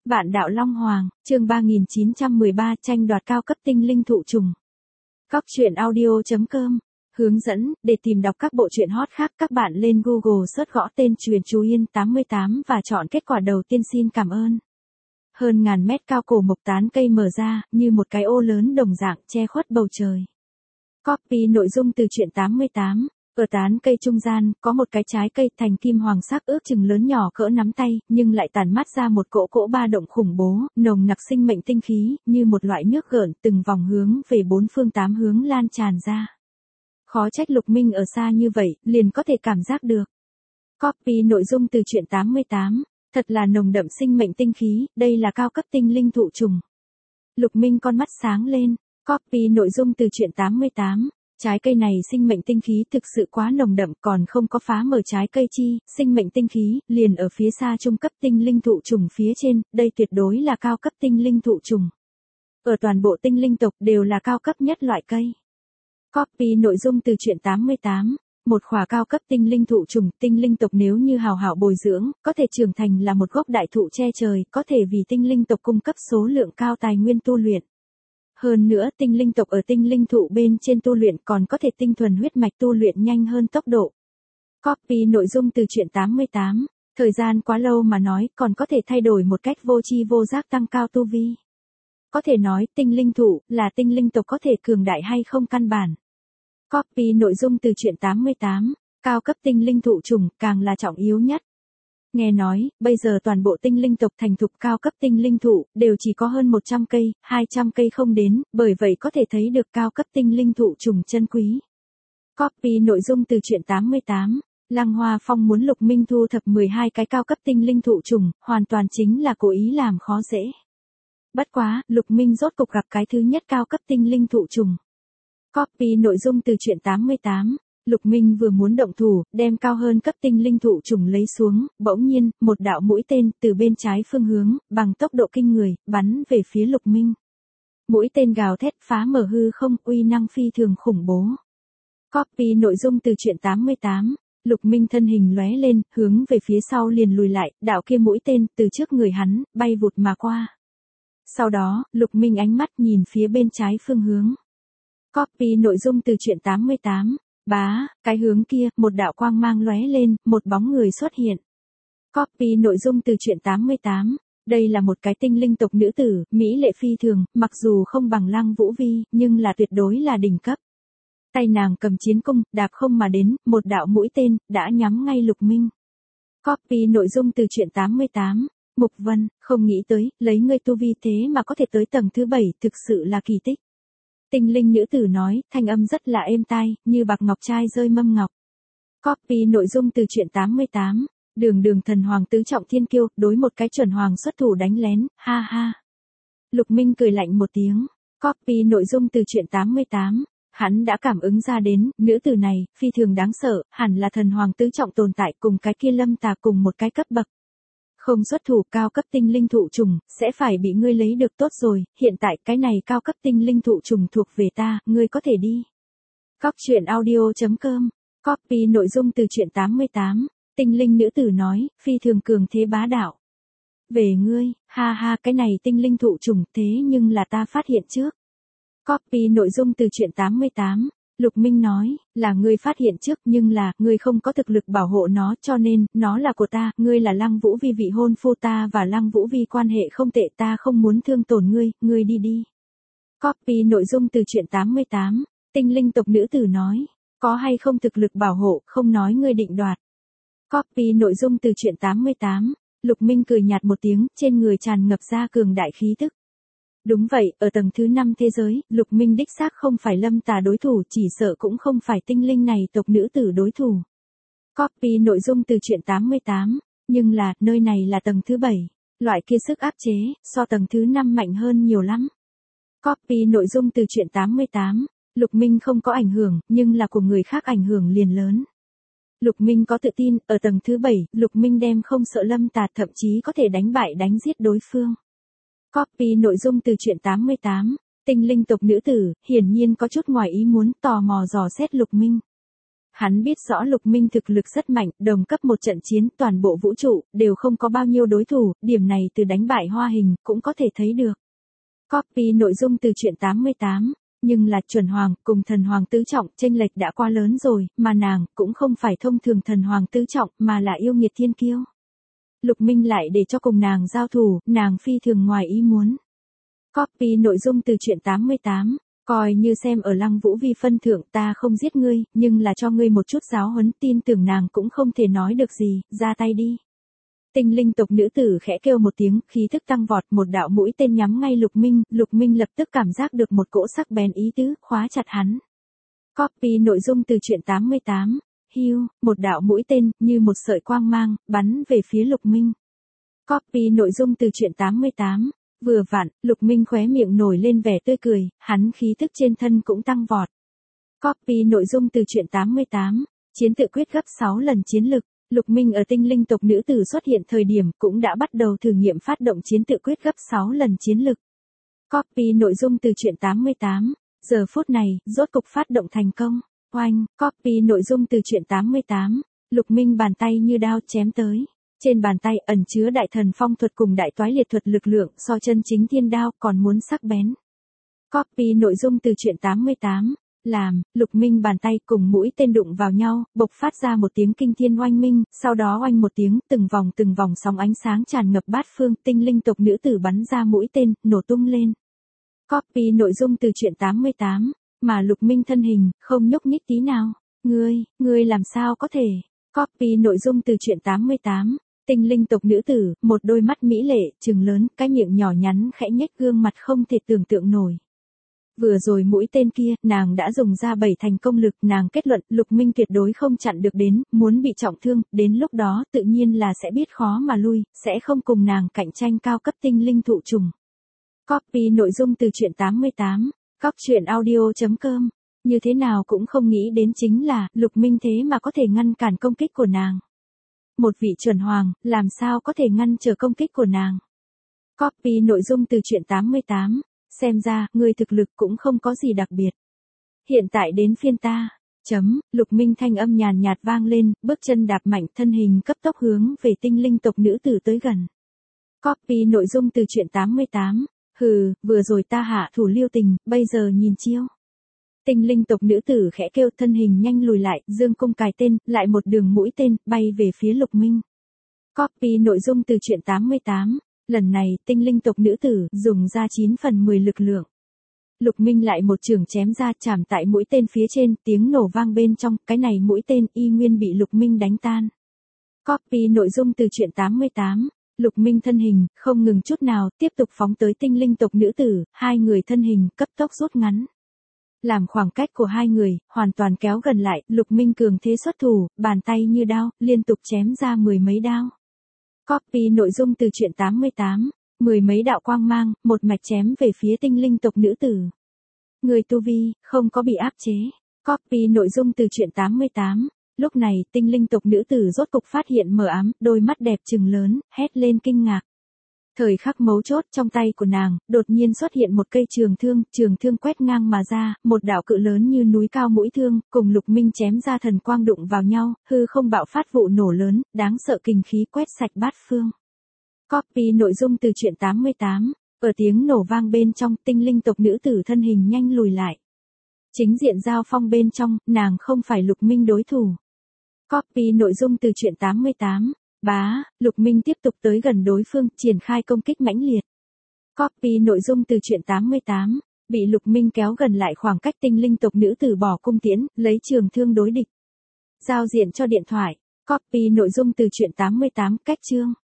Vạn đạo Long Hoàng, chương 3913 tranh đoạt cao cấp tinh linh thụ trùng. Góc truyện audio.com. Hướng dẫn, để tìm đọc các bộ truyện hot khác các bạn lên Google search gõ tên Truyền Chú Yên 88 và chọn kết quả đầu tiên. Xin cảm ơn. Hơn ngàn mét cao cổ mộc tán cây mở ra, như một cái ô lớn đồng dạng che khuất bầu trời. Copy nội dung từ truyện 88. Ở tán cây trung gian, có một cái trái cây thành kim hoàng sắc ước chừng lớn nhỏ cỡ nắm tay, nhưng lại tản mát ra một cỗ ba động khủng bố, nồng nặc sinh mệnh tinh khí, như một loại nước gợn từng vòng hướng về bốn phương tám hướng lan tràn ra. Khó trách Lục Minh ở xa như vậy, liền có thể cảm giác được. Copy nội dung từ truyện 88. Thật là nồng đậm sinh mệnh tinh khí, đây là cao cấp tinh linh thụ trùng. Lục Minh con mắt sáng lên. Copy nội dung từ truyện 88. Trái cây này sinh mệnh tinh khí thực sự quá nồng đậm, còn không có phá mở trái cây chi, sinh mệnh tinh khí, liền ở phía xa trung cấp tinh linh thụ trùng phía trên, đây tuyệt đối là cao cấp tinh linh thụ trùng. Ở toàn bộ tinh linh tộc đều là cao cấp nhất loại cây. Copy nội dung từ truyện 88. Một khỏa cao cấp tinh linh tộc nếu như hào hảo bồi dưỡng, có thể trưởng thành là một gốc đại thụ che trời, có thể vì tinh linh tộc cung cấp số lượng cao tài nguyên tu luyện. Hơn nữa tinh linh tộc ở tinh linh thụ bên trên tu luyện còn có thể tinh thuần huyết mạch tu luyện nhanh hơn tốc độ. Copy nội dung từ truyện 88. Thời gian quá lâu mà nói còn có thể thay đổi một cách vô tri vô giác tăng cao tu vi. Có thể nói tinh linh thụ là tinh linh tộc có thể cường đại hay không căn bản. Copy nội dung từ truyện 88. Cao cấp tinh linh thụ trùng càng là trọng yếu nhất. Nghe nói, bây giờ toàn bộ tinh linh tộc thành thục cao cấp tinh linh thụ, đều chỉ có hơn 100 cây, 200 cây không đến, bởi vậy có thể thấy được cao cấp tinh linh thụ trùng chân quý. Copy nội dung từ truyện 88. Lăng Hoa Phong muốn Lục Minh thu thập 12 cái cao cấp tinh linh thụ trùng, hoàn toàn chính là cố ý làm khó dễ. Bất quá, Lục Minh rốt cục gặp cái thứ nhất cao cấp tinh linh thụ trùng. Copy nội dung từ truyện 88. Lục Minh vừa muốn động thủ, đem cao hơn cấp tinh linh thụ trùng lấy xuống, bỗng nhiên, một đạo mũi tên từ bên trái phương hướng, bằng tốc độ kinh người, bắn về phía Lục Minh. Mũi tên gào thét phá mở hư không, uy năng phi thường khủng bố. Copy nội dung từ truyện 88. Lục Minh thân hình lóe lên, hướng về phía sau liền lùi lại, đạo kia mũi tên từ trước người hắn, bay vụt mà qua. Sau đó, Lục Minh ánh mắt nhìn phía bên trái phương hướng. Copy nội dung từ truyện 88. Bá, cái hướng kia, một đạo quang mang lóe lên, một bóng người xuất hiện. Copy nội dung từ truyện 88. Đây là một cái tinh linh tộc nữ tử, mỹ lệ phi thường, mặc dù không bằng Lăng Vũ Vi, nhưng là tuyệt đối là đỉnh cấp. Tay nàng cầm chiến cung, đạp không mà đến, một đạo mũi tên, đã nhắm ngay Lục Minh. Copy nội dung từ truyện 88. Mục Vân, không nghĩ tới, lấy ngươi tu vi thế mà có thể tới tầng thứ 7, thực sự là kỳ tích. Tinh linh nữ tử nói, thanh âm rất là êm tai, như bạc ngọc trai rơi mâm ngọc. Copy nội dung từ truyện 88. Đường thần hoàng tứ trọng thiên kiêu, đối một cái chuẩn hoàng xuất thủ đánh lén, ha ha. Lục Minh cười lạnh một tiếng. Copy nội dung từ truyện 88. Hắn đã cảm ứng ra đến, nữ tử này, phi thường đáng sợ, hẳn là thần hoàng tứ trọng tồn tại cùng cái kia Lâm Tà cùng một cái cấp bậc. Không xuất thủ cao cấp tinh linh thụ trùng, sẽ phải bị ngươi lấy được tốt rồi, hiện tại cái này cao cấp tinh linh thụ trùng thuộc về ta, ngươi có thể đi. Góc truyện audio.com. Copy nội dung từ truyện 88. Tinh linh nữ tử nói, phi thường cường thế bá đạo. Về ngươi, ha ha cái này tinh linh thụ trùng thế nhưng là ta phát hiện trước. Copy nội dung từ truyện 88. Lục Minh nói, là ngươi phát hiện trước nhưng là, ngươi không có thực lực bảo hộ nó cho nên, nó là của ta, ngươi là Lăng Vũ Vi vị hôn phu ta và Lăng Vũ Vi quan hệ không tệ ta không muốn thương tổn ngươi đi đi. Copy nội dung từ truyện 88. Tinh linh tộc nữ tử nói, có hay không thực lực bảo hộ, không nói ngươi định đoạt. Copy nội dung từ truyện 88. Lục Minh cười nhạt một tiếng, trên người tràn ngập ra cường đại khí tức. Đúng vậy, ở tầng thứ 5 thế giới, Lục Minh đích xác không phải Lâm Tà đối thủ, chỉ sợ cũng không phải tinh linh này tộc nữ tử đối thủ. Copy nội dung từ truyện 88. Nhưng là, nơi này là tầng thứ 7. Loại kia sức áp chế, so tầng thứ 5 mạnh hơn nhiều lắm. Copy nội dung từ truyện 88. Lục Minh không có ảnh hưởng, nhưng là của người khác ảnh hưởng liền lớn. Lục Minh có tự tin, ở tầng thứ 7, Lục Minh đem không sợ Lâm Tà, thậm chí có thể đánh bại đánh giết đối phương. Copy nội dung từ truyện 88. Tinh linh tộc nữ tử, hiển nhiên có chút ngoài ý muốn, tò mò dò xét Lục Minh. Hắn biết rõ Lục Minh thực lực rất mạnh, đồng cấp một trận chiến toàn bộ vũ trụ, đều không có bao nhiêu đối thủ, điểm này từ đánh bại Hoa Hình, cũng có thể thấy được. Copy nội dung từ truyện 88, nhưng là chuẩn hoàng, cùng thần hoàng tứ trọng, chênh lệch đã quá lớn rồi, mà nàng, cũng không phải thông thường thần hoàng tứ trọng, mà là yêu nghiệt thiên kiêu. Lục Minh lại để cho cùng nàng giao thủ, nàng phi thường ngoài ý muốn. Copy nội dung từ truyện 88. Coi như xem ở Lăng Vũ Vi phân thượng, ta không giết ngươi, nhưng là cho ngươi một chút giáo huấn, tin tưởng nàng cũng không thể nói được gì, ra tay đi. Tinh linh tộc nữ tử khẽ kêu một tiếng, khí thức tăng vọt, một đạo mũi tên nhắm ngay Lục Minh lập tức cảm giác được một cỗ sắc bén ý tứ, khóa chặt hắn. Copy nội dung từ truyện 88. Hưu, một đạo mũi tên, như một sợi quang mang, bắn về phía Lục Minh. Copy nội dung từ truyện 88. Vừa vặn, Lục Minh khóe miệng nổi lên vẻ tươi cười, hắn khí thức trên thân cũng tăng vọt. Copy nội dung từ truyện 88. Chiến tự quyết gấp 6 lần chiến lực. Lục Minh ở tinh linh tộc nữ tử xuất hiện thời điểm cũng đã bắt đầu thử nghiệm phát động chiến tự quyết gấp 6 lần chiến lực. Copy nội dung từ truyện 88. Giờ phút này, rốt cục phát động thành công. Oanh, copy nội dung từ truyện 88. Lục Minh bàn tay như đao chém tới. Trên bàn tay ẩn chứa đại thần phong thuật cùng đại toái liệt thuật lực lượng so chân chính thiên đao còn muốn sắc bén. Copy nội dung từ truyện 88. Lục Minh bàn tay cùng mũi tên đụng vào nhau, bộc phát ra một tiếng kinh thiên oanh minh, sau đó oanh một tiếng, từng vòng sóng ánh sáng tràn ngập bát phương, tinh linh tộc nữ tử bắn ra mũi tên, nổ tung lên. Copy nội dung từ truyện 88, mà Lục Minh thân hình, không nhúc nhích tí nào. Ngươi làm sao có thể? Copy nội dung từ truyện 88, tinh linh tộc nữ tử, một đôi mắt mỹ lệ, trừng lớn, cái miệng nhỏ nhắn khẽ nhếch gương mặt không thể tưởng tượng nổi. Vừa rồi mũi tên kia, nàng đã dùng ra 7 thành công lực, nàng kết luận Lục Minh tuyệt đối không chặn được đến, muốn bị trọng thương, đến lúc đó tự nhiên là sẽ biết khó mà lui, sẽ không cùng nàng cạnh tranh cao cấp tinh linh thụ trùng. Copy nội dung từ truyện 88, coctruyện.audio.com, như thế nào cũng không nghĩ đến chính là, Lục Minh thế mà có thể ngăn cản công kích của nàng. Một vị chuẩn hoàng, làm sao có thể ngăn trở công kích của nàng. Copy nội dung từ truyện 88. Xem ra, người thực lực cũng không có gì đặc biệt. Hiện tại đến phiên ta. Lục Minh thanh âm nhàn nhạt vang lên, bước chân đạp mạnh, thân hình cấp tốc hướng về tinh linh tộc nữ tử tới gần. Copy nội dung từ truyện 88. Hừ, vừa rồi ta hạ thủ lưu tình, bây giờ nhìn chiêu. Tinh linh tộc nữ tử khẽ kêu, thân hình nhanh lùi lại, dương cung cài tên, lại một đường mũi tên, bay về phía Lục Minh. Copy nội dung từ truyện 88. Lần này, tinh linh tộc nữ tử, dùng ra 9 phần 10 lực lượng. Lục Minh lại một chưởng chém ra, chạm tại mũi tên phía trên, tiếng nổ vang bên trong, cái này mũi tên y nguyên bị Lục Minh đánh tan. Copy nội dung từ truyện 88. Lục Minh thân hình, không ngừng chút nào, tiếp tục phóng tới tinh linh tộc nữ tử, hai người thân hình, cấp tốc rút ngắn. Làm khoảng cách của hai người, hoàn toàn kéo gần lại, Lục Minh cường thế xuất thủ, bàn tay như đao, liên tục chém ra 10 mấy đao. Copy nội dung từ truyện 88, 10 mấy đạo quang mang, một mạch chém về phía tinh linh tộc nữ tử. Người tu vi, không có bị áp chế. Copy nội dung từ truyện 88, lúc này tinh linh tộc nữ tử rốt cục phát hiện mờ ám, đôi mắt đẹp trừng lớn, hét lên kinh ngạc. Thời khắc mấu chốt trong tay của nàng, đột nhiên xuất hiện một cây trường thương quét ngang mà ra, một đạo cự lớn như núi cao mũi thương, cùng Lục Minh chém ra thần quang đụng vào nhau, hư không bạo phát vụ nổ lớn, đáng sợ kinh khí quét sạch bát phương. Copy nội dung từ truyện 88, ở tiếng nổ vang bên trong, tinh linh tộc nữ tử thân hình nhanh lùi lại. Chính diện giao phong bên trong, nàng không phải Lục Minh đối thủ. Copy nội dung từ truyện 88. Lục Minh tiếp tục tới gần đối phương, triển khai công kích mãnh liệt. Copy nội dung từ truyện 88, bị Lục Minh kéo gần lại khoảng cách, tinh linh tộc nữ tử bỏ cung tiễn, lấy trường thương đối địch. Giao diện cho điện thoại. Copy nội dung từ truyện 88, cách chương.